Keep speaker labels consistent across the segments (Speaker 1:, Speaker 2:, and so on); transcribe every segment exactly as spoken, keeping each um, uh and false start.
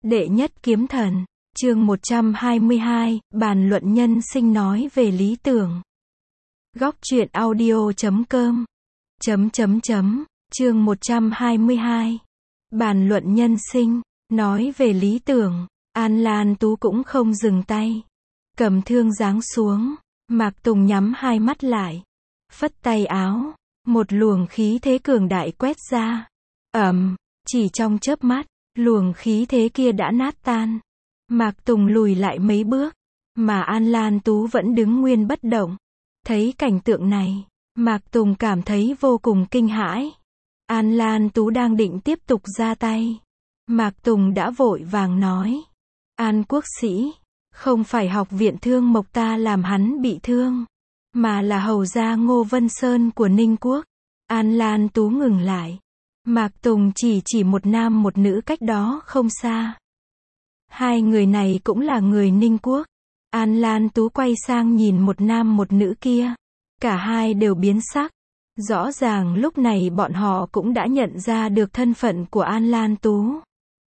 Speaker 1: Đệ nhất kiếm thần, chương một trăm hai mươi hai, bàn luận nhân sinh nói về lý tưởng. Góc truyện audio chấm com chấm chấm chấm chương một trăm hai mươi hai. Bàn luận nhân sinh, nói về lý tưởng. An Lan Tú cũng không dừng tay. Cầm thương giáng xuống, Mạc Tùng nhắm hai mắt lại. Phất tay áo, một luồng khí thế cường đại quét ra. Ầm, chỉ trong chớp mắt, luồng khí thế kia đã nát tan. Mạc Tùng lùi lại mấy bước, mà An Lan Tú vẫn đứng nguyên bất động. Thấy cảnh tượng này, Mạc Tùng cảm thấy vô cùng kinh hãi. An Lan Tú đang định tiếp tục ra tay. Mạc Tùng đã vội vàng nói. An quốc sĩ, không phải học viện Thương Mộc ta làm hắn bị thương, mà là hầu gia Ngô Vân Sơn của Ninh Quốc. An Lan Tú ngừng lại. Mạc Tùng chỉ chỉ một nam một nữ cách đó không xa. Hai người này cũng là người Ninh Quốc. An Lan Tú quay sang nhìn một nam một nữ kia. Cả hai đều biến sắc. Rõ ràng lúc này bọn họ cũng đã nhận ra được thân phận của An Lan Tú.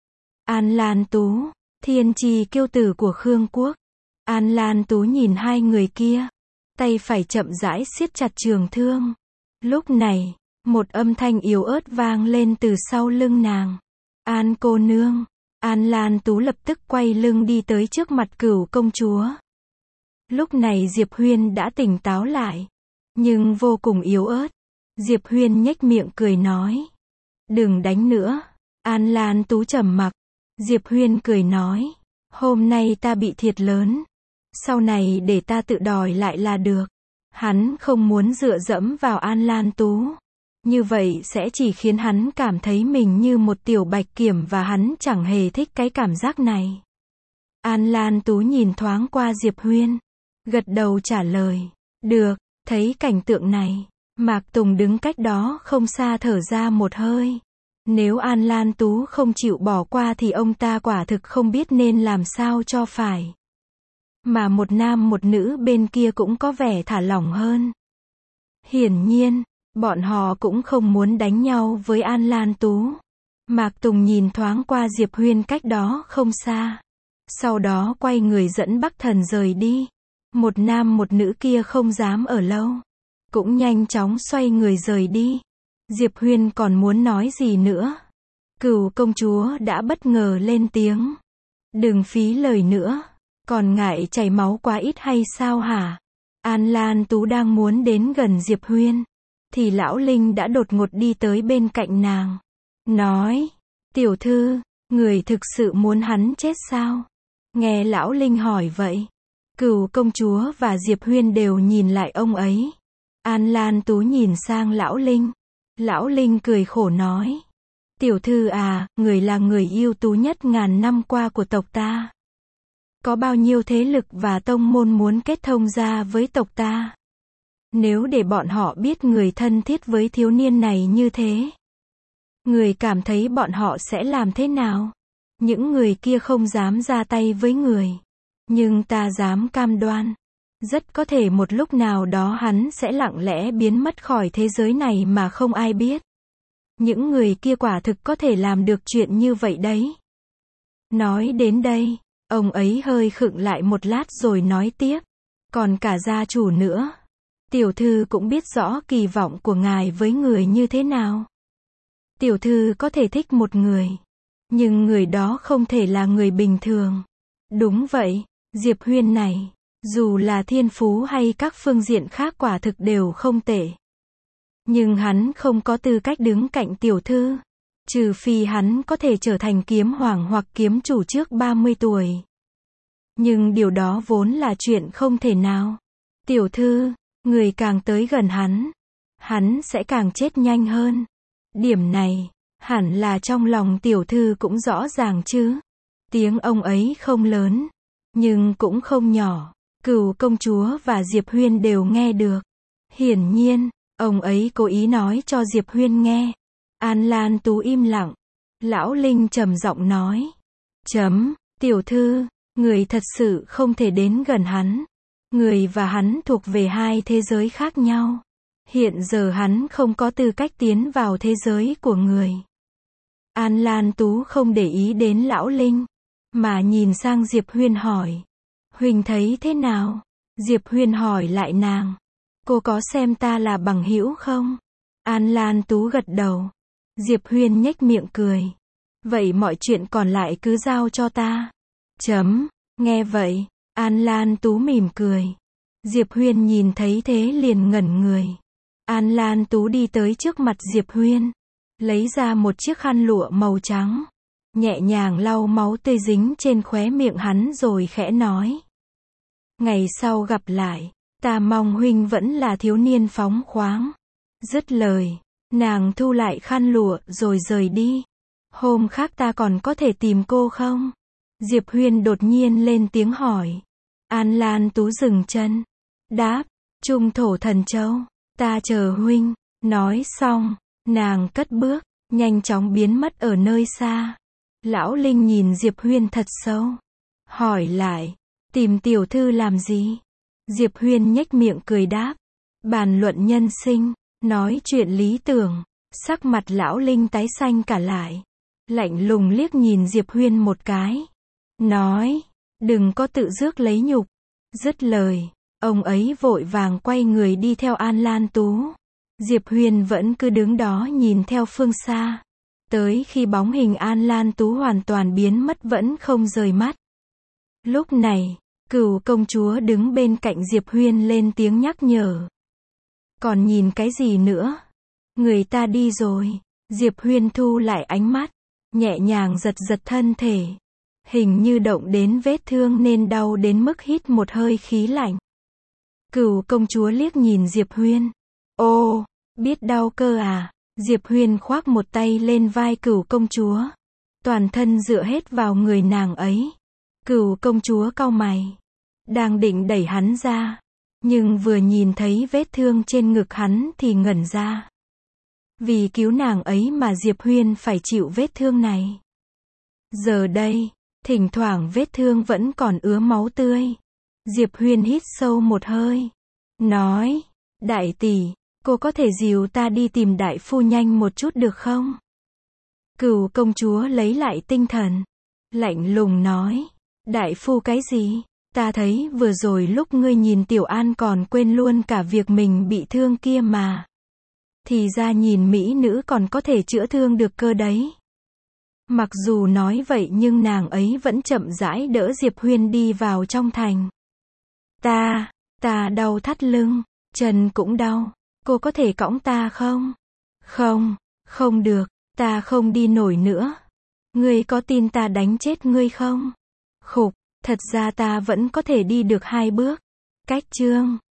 Speaker 1: An Lan Tú, thiên chi kiêu tử của Khương Quốc. An Lan Tú nhìn hai người kia, tay phải chậm rãi siết chặt trường thương. Lúc này, một âm thanh yếu ớt vang lên từ sau lưng nàng. An cô nương. An Lan Tú lập tức quay lưng đi tới trước mặt Cửu công chúa. Lúc này Diệp Huyên đã tỉnh táo lại, nhưng vô cùng yếu ớt. Diệp Huyên nhếch miệng cười nói. Đừng đánh nữa. An Lan Tú trầm mặc. Diệp Huyên cười nói. Hôm nay ta bị thiệt lớn. Sau này để ta tự đòi lại là được. Hắn không muốn dựa dẫm vào An Lan Tú. Như vậy sẽ chỉ khiến hắn cảm thấy mình như một tiểu bạch kiểm và hắn chẳng hề thích cái cảm giác này. An Lan Tú nhìn thoáng qua Diệp Huyên, gật đầu trả lời. Được. Thấy cảnh tượng này, Mạc Tùng đứng cách đó không xa thở ra một hơi. Nếu An Lan Tú không chịu bỏ qua thì ông ta quả thực không biết nên làm sao cho phải. Mà một nam một nữ bên kia cũng có vẻ thả lỏng hơn. Hiển nhiên, bọn họ cũng không muốn đánh nhau với An Lan Tú. Mạc Tùng nhìn thoáng qua Diệp Huyên cách đó không xa. Sau đó quay người dẫn Bắc Thần rời đi. Một nam một nữ kia không dám ở lâu, cũng nhanh chóng xoay người rời đi. Diệp Huyên còn muốn nói gì nữa. Cửu công chúa đã bất ngờ lên tiếng. Đừng phí lời nữa. Còn ngại chảy máu quá ít hay sao hả? An Lan Tú đang muốn đến gần Diệp Huyên, thì Lão Linh đã đột ngột đi tới bên cạnh nàng. Nói. Tiểu thư, người thực sự muốn hắn chết sao? Nghe Lão Linh hỏi vậy, Cửu công chúa và Diệp Huyên đều nhìn lại ông ấy. An Lan Tú nhìn sang Lão Linh. Lão Linh cười khổ nói. Tiểu thư à, người là người ưu tú nhất ngàn năm qua của tộc ta. Có bao nhiêu thế lực và tông môn muốn kết thông ra với tộc ta. Nếu để bọn họ biết người thân thiết với thiếu niên này như thế, người cảm thấy bọn họ sẽ làm thế nào? Những người kia không dám ra tay với người, nhưng ta dám cam đoan, rất có thể một lúc nào đó hắn sẽ lặng lẽ biến mất khỏi thế giới này mà không ai biết. Những người kia quả thực có thể làm được chuyện như vậy đấy. Nói đến đây, ông ấy hơi khựng lại một lát rồi nói tiếp. Còn cả gia chủ nữa. Tiểu thư cũng biết rõ kỳ vọng của ngài với người như thế nào. Tiểu thư có thể thích một người, nhưng người đó không thể là người bình thường. Đúng vậy, Diệp Huyên này, dù là thiên phú hay các phương diện khác quả thực đều không tệ. Nhưng hắn không có tư cách đứng cạnh tiểu thư. Trừ phi hắn có thể trở thành kiếm hoàng hoặc kiếm chủ trước ba mươi tuổi. Nhưng điều đó vốn là chuyện không thể nào. Tiểu thư, người càng tới gần hắn, hắn sẽ càng chết nhanh hơn. Điểm này, hẳn là trong lòng tiểu thư cũng rõ ràng chứ. Tiếng ông ấy không lớn, nhưng cũng không nhỏ. Cửu công chúa và Diệp Huyên đều nghe được. Hiển nhiên, ông ấy cố ý nói cho Diệp Huyên nghe. An Lan Tú im lặng. Lão Linh trầm giọng nói. Chấm, tiểu thư, người thật sự không thể đến gần hắn. Người và hắn thuộc về hai thế giới khác nhau. Hiện giờ hắn không có tư cách tiến vào thế giới của người. An Lan Tú không để ý đến Lão Linh. mà nhìn sang Diệp Huyên hỏi. Huynh thấy thế nào? Diệp Huyên hỏi lại nàng. Cô có xem ta là bằng hữu không? An Lan Tú gật đầu. Diệp Huyên nhếch miệng cười. Vậy mọi chuyện còn lại cứ giao cho ta. Chấm, nghe vậy, An Lan Tú mỉm cười. Diệp Huyên nhìn thấy thế liền ngẩn người. An Lan Tú đi tới trước mặt Diệp Huyên, lấy ra một chiếc khăn lụa màu trắng, nhẹ nhàng lau máu tươi dính trên khóe miệng hắn rồi khẽ nói. Ngày sau gặp lại, ta mong huynh vẫn là thiếu niên phóng khoáng. Dứt lời, nàng thu lại khăn lụa rồi rời đi. Hôm khác ta còn có thể tìm cô không? Diệp Huyên đột nhiên lên tiếng hỏi. An Lan Tú dừng chân, đáp, Trung Thổ Thần Châu, ta chờ huynh. Nói xong, nàng cất bước, nhanh chóng biến mất ở nơi xa. Lão Linh nhìn Diệp Huyên thật sâu, hỏi lại, tìm tiểu thư làm gì? Diệp Huyên nhếch miệng cười đáp, bàn luận nhân sinh, nói chuyện lý tưởng. Sắc mặt lão Linh tái xanh cả lại, lạnh lùng liếc nhìn Diệp Huyên một cái, nói, đừng có tự rước lấy nhục. Dứt lời, ông ấy vội vàng quay người đi theo An Lan Tú. Diệp Huyên vẫn cứ đứng đó nhìn theo phương xa, tới khi bóng hình An Lan Tú hoàn toàn biến mất vẫn không rời mắt. Lúc này, Cửu công chúa đứng bên cạnh Diệp Huyên lên tiếng nhắc nhở. Còn nhìn cái gì nữa? Người ta đi rồi. Diệp Huyên thu lại ánh mắt, nhẹ nhàng giật giật thân thể. Hình như động đến vết thương nên đau đến mức hít một hơi khí lạnh. Cửu công chúa liếc nhìn Diệp Huyên. Ô, biết đau cơ à? Diệp Huyên khoác một tay lên vai Cửu công chúa, toàn thân dựa hết vào người nàng ấy. Cửu công chúa cau mày, đang định đẩy hắn ra, nhưng vừa nhìn thấy vết thương trên ngực hắn thì ngẩn ra. Vì cứu nàng ấy mà Diệp Huyên phải chịu vết thương này. Giờ đây, thỉnh thoảng vết thương vẫn còn ứa máu tươi. Diệp Huyên hít sâu một hơi, nói, đại tỷ, cô có thể dìu ta đi tìm đại phu nhanh một chút được không? Cửu công chúa lấy lại tinh thần, lạnh lùng nói, đại phu cái gì? Ta thấy vừa rồi lúc ngươi nhìn Tiểu An còn quên luôn cả việc mình bị thương kia mà. Thì ra nhìn mỹ nữ còn có thể chữa thương được cơ đấy. Mặc dù nói vậy nhưng nàng ấy vẫn chậm rãi đỡ Diệp Huyên đi vào trong thành. Ta, ta đau thắt lưng, chân cũng đau, cô có thể cõng ta không? Không, không được, ta không đi nổi nữa. Ngươi có tin ta đánh chết ngươi không? Khục, thật ra ta vẫn có thể đi được hai bước. Cách chương